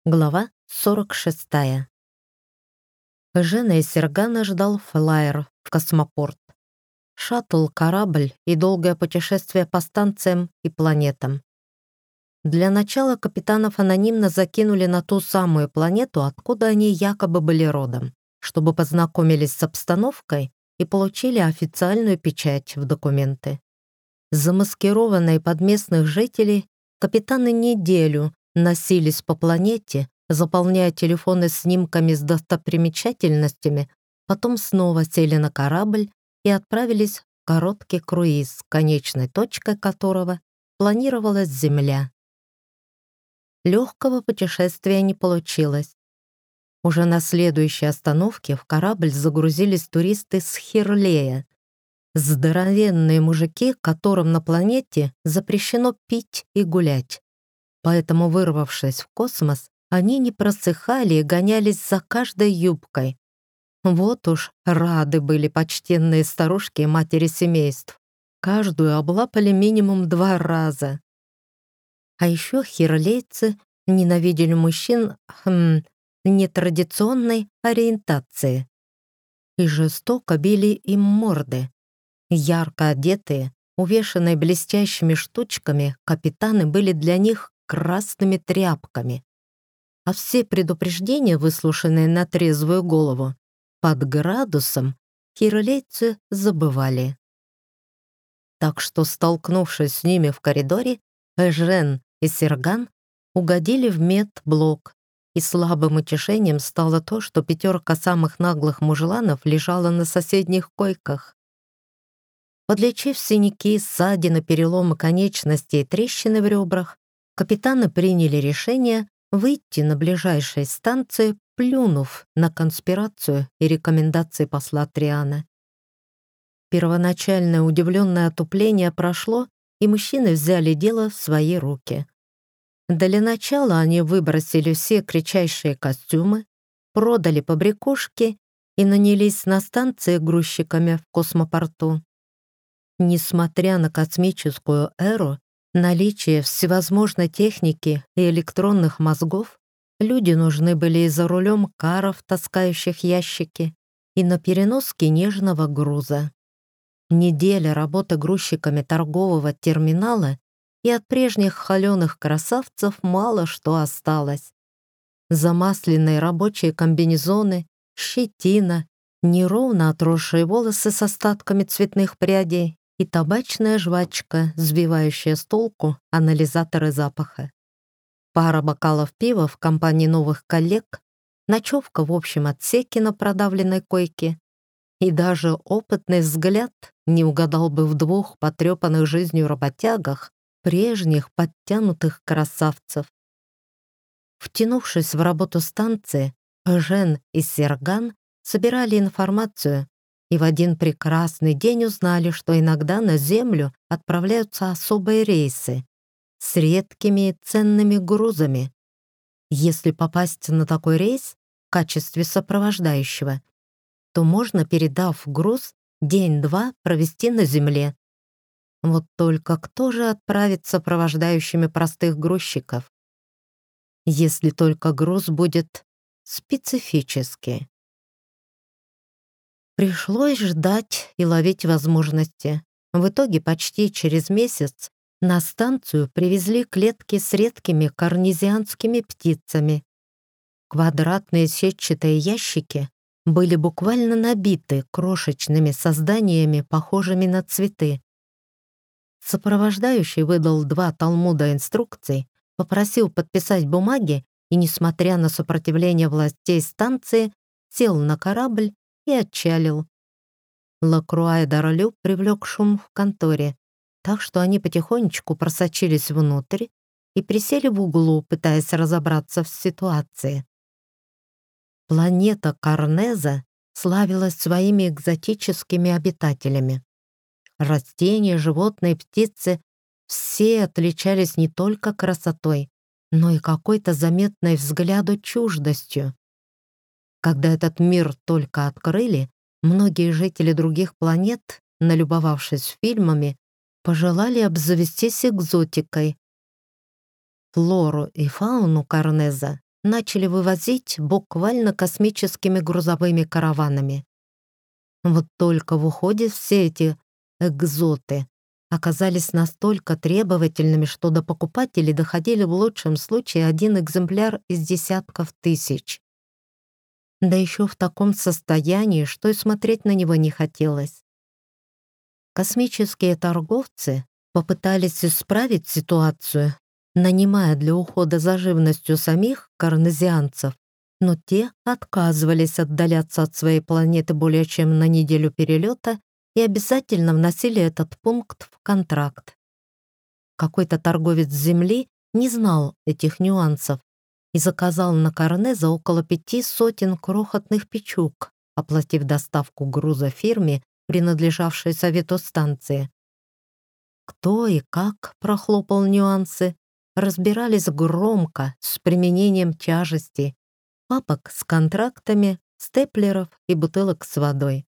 Глава 46. Жена и Сергана ждал флайер в космопорт. Шаттл, корабль и долгое путешествие по станциям и планетам. Для начала капитанов анонимно закинули на ту самую планету, откуда они якобы были родом, чтобы познакомились с обстановкой и получили официальную печать в документы. Замаскированные под местных жителей, капитаны неделю носились по планете, заполняя телефоны снимками с достопримечательностями, потом снова сели на корабль и отправились в короткий круиз, конечной точкой которого планировалась Земля. Легкого путешествия не получилось. Уже на следующей остановке в корабль загрузились туристы с Хирлея, здоровенные мужики, которым на планете запрещено пить и гулять. Поэтому, вырвавшись в космос, они не просыхали и гонялись за каждой юбкой. Вот уж рады были почтенные старушки и матери семейств. Каждую облапали минимум 2 раза. А еще хирлейцы ненавидели мужчин нетрадиционной ориентации и жестоко били им морды. Ярко одетые, увешанные блестящими штучками, капитаны были для них красными тряпками. А все предупреждения, выслушанные на трезвую голову, под градусом хирлейцы забывали. Так что, столкнувшись с ними в коридоре, Эжен и Серган угодили в медблок, и слабым утешением стало то, что 5 самых наглых мужланов лежала на соседних койках. Подлечив синяки, ссадины, переломы конечностей и трещины в ребрах, капитаны приняли решение выйти на ближайшей станции, плюнув на конспирацию и рекомендации посла Триана. Первоначальное удивленное отупление прошло, и мужчины взяли дело в свои руки. Для начала они выбросили все кричащие костюмы, продали побрякушки и нанялись на станции грузчиками в космопорту. Несмотря на космическую эру, наличие всевозможной техники и электронных мозгов, люди нужны были и за рулем каров, таскающих ящики, и на переноске нежного груза. Неделя работы грузчиками торгового терминала, и от прежних холеных красавцев мало что осталось. Замасленные рабочие комбинезоны, щетина, неровно отросшие волосы с остатками цветных прядей и табачная жвачка, сбивающая с толку анализаторы запаха. Пара бокалов пива в компании новых коллег, ночевка в общем отсеке на продавленной койке, и даже опытный взгляд не угадал бы в 2 потрепанных жизнью работягах прежних подтянутых красавцев. Втянувшись в работу станции, Жен и Серган собирали информацию и в один прекрасный день узнали, что иногда на Землю отправляются особые рейсы с редкими и ценными грузами. Если попасть на такой рейс в качестве сопровождающего, то можно, передав груз, день-два провести на Земле. Вот только кто же отправит сопровождающими простых грузчиков? Если только груз будет специфический. Пришлось ждать и ловить возможности. В итоге почти через месяц на станцию привезли клетки с редкими корнезианскими птицами. Квадратные сетчатые ящики были буквально набиты крошечными созданиями, похожими на цветы. Сопровождающий выдал 2 талмуда инструкций, попросил подписать бумаги и, несмотря на сопротивление властей станции, сел на корабль и отчалил. Лакруа и Даролю привлек шум в конторе, так что они потихонечку просочились внутрь и присели в углу, пытаясь разобраться в ситуации. Планета Карнеза славилась своими экзотическими обитателями. Растения, животные, птицы — все отличались не только красотой, но и какой-то заметной взгляду чуждостью. Когда этот мир только открыли, многие жители других планет, налюбовавшись фильмами, пожелали обзавестись экзотикой. Флору и фауну Карнеза начали вывозить буквально космическими грузовыми караванами. Вот только в уходе все эти экзоты оказались настолько требовательными, что до покупателей доходили в лучшем случае один экземпляр из десятков тысяч. Да еще в таком состоянии, что и смотреть на него не хотелось. Космические торговцы попытались исправить ситуацию, нанимая для ухода за живностью самих карнезианцев, но те отказывались отдаляться от своей планеты более чем на неделю перелета и обязательно вносили этот пункт в контракт. Какой-то торговец Земли не знал этих нюансов и заказал на Карне за около 5 сотен крохотных печук, оплатив доставку груза фирме, принадлежавшей совету станции. Кто и как прохлопал нюансы, разбирались громко, с применением тяжести, папок с контрактами, степлеров и бутылок с водой.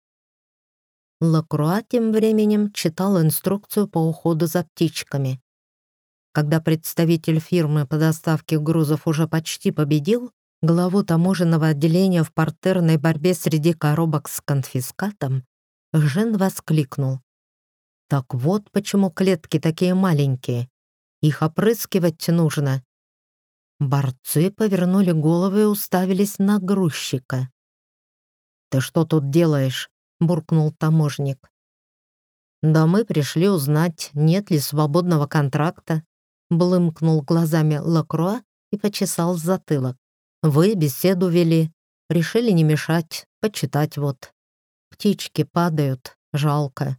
Лакруа тем временем читал инструкцию по уходу за птичками. Когда представитель фирмы по доставке грузов уже почти победил главу таможенного отделения в партерной борьбе среди коробок с конфискатом, Жен воскликнул: «Так вот почему клетки такие маленькие. Их опрыскивать нужно». Борцы повернули головы и уставились на грузчика. «Ты что тут делаешь?» — буркнул таможник. «Да мы пришли узнать, нет ли свободного контракта», — блымкнул глазами Лакруа и почесал затылок. «Вы беседу вели, решили не мешать, почитать вот. Птички падают, жалко».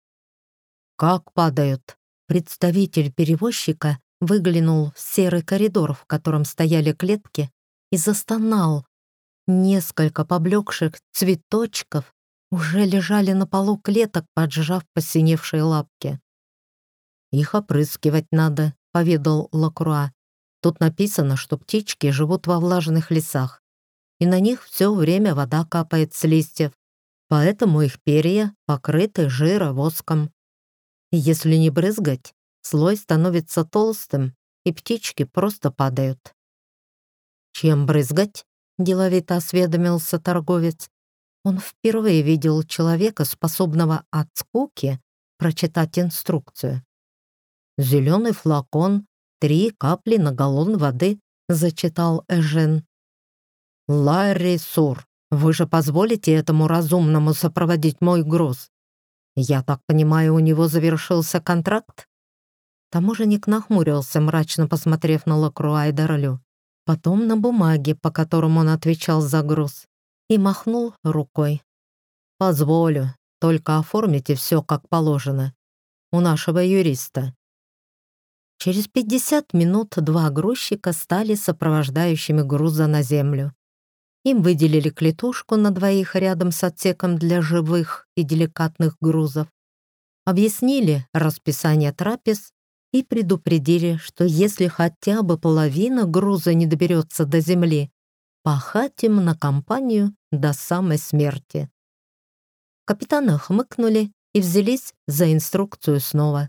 «Как падают?» Представитель перевозчика выглянул в серый коридор, в котором стояли клетки, и застонал. Несколько поблекших цветочков уже лежали на полу клеток, поджав посиневшие лапки. «Их опрыскивать надо», — поведал Лакруа. «Тут написано, что птички живут во влажных лесах, и на них все время вода капает с листьев, поэтому их перья покрыты жировоском. И если не брызгать, слой становится толстым, и птички просто падают». «Чем брызгать?» — деловито осведомился торговец. Он впервые видел человека, способного от скуки прочитать инструкцию. «Зеленый флакон, 3 капли на галлон воды», — зачитал Эжен. «Ларри Сур, вы же позволите этому разумному сопроводить мой груз? Я так понимаю, у него завершился контракт?» Таможенник нахмурился, мрачно посмотрев на Лакруа и Дарлю, потом на бумаги, по которым он отвечал за груз, и махнул рукой. «Позволю, только оформите все как положено. У нашего юриста». Через 50 минут 2 грузчика стали сопровождающими груза на землю. Им выделили клетушку на 2 рядом с отсеком для живых и деликатных грузов, объяснили расписание трапез и предупредили, что если хотя бы половина груза не доберется до земли, пахать им на компанию до самой смерти. Капитаны хмыкнули и взялись за инструкцию снова.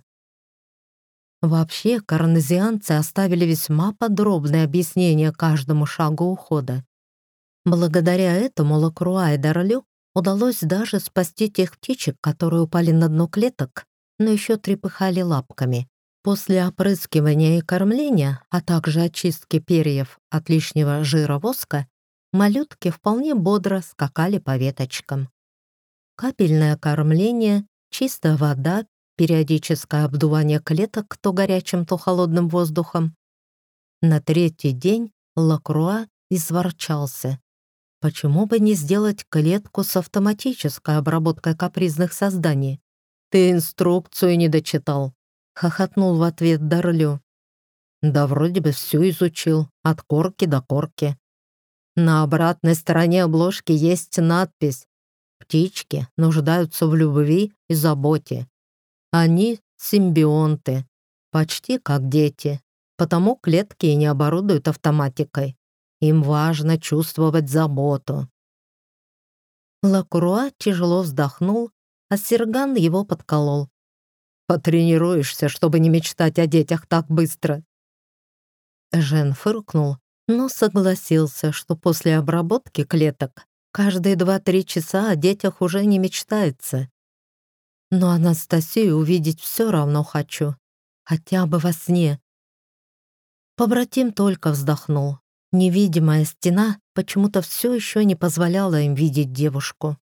Вообще, карнезианцы оставили весьма подробное объяснение каждому шагу ухода. Благодаря этому Лакруа и Дарлю удалось даже спасти тех птичек, которые упали на дно клеток, но еще трепыхали лапками. После опрыскивания и кормления, а также очистки перьев от лишнего жира-воска, малютки вполне бодро скакали по веточкам. Капельное кормление, чистая вода, периодическое обдувание клеток то горячим, то холодным воздухом. На 3-й день Лакруа изворчался. Почему бы не сделать клетку с автоматической обработкой капризных созданий? «Ты инструкцию не дочитал», — хохотнул в ответ Дарлю. «Да вроде бы все изучил, от корки до корки. На обратной стороне обложки есть надпись: «Птички нуждаются в любви и заботе. Они симбионты, почти как дети, потому клетки и не оборудуют автоматикой. Им важно чувствовать заботу». Лакруа тяжело вздохнул, а Серган его подколол. «Потренируешься, чтобы не мечтать о детях так быстро». Жен фыркнул но согласился, что после обработки клеток каждые 2-3 часа о детях уже не мечтается. Но Анастасию увидеть все равно хочу, хотя бы во сне. Побратим только вздохнул. Невидимая стена почему-то все еще не позволяла им видеть девушку.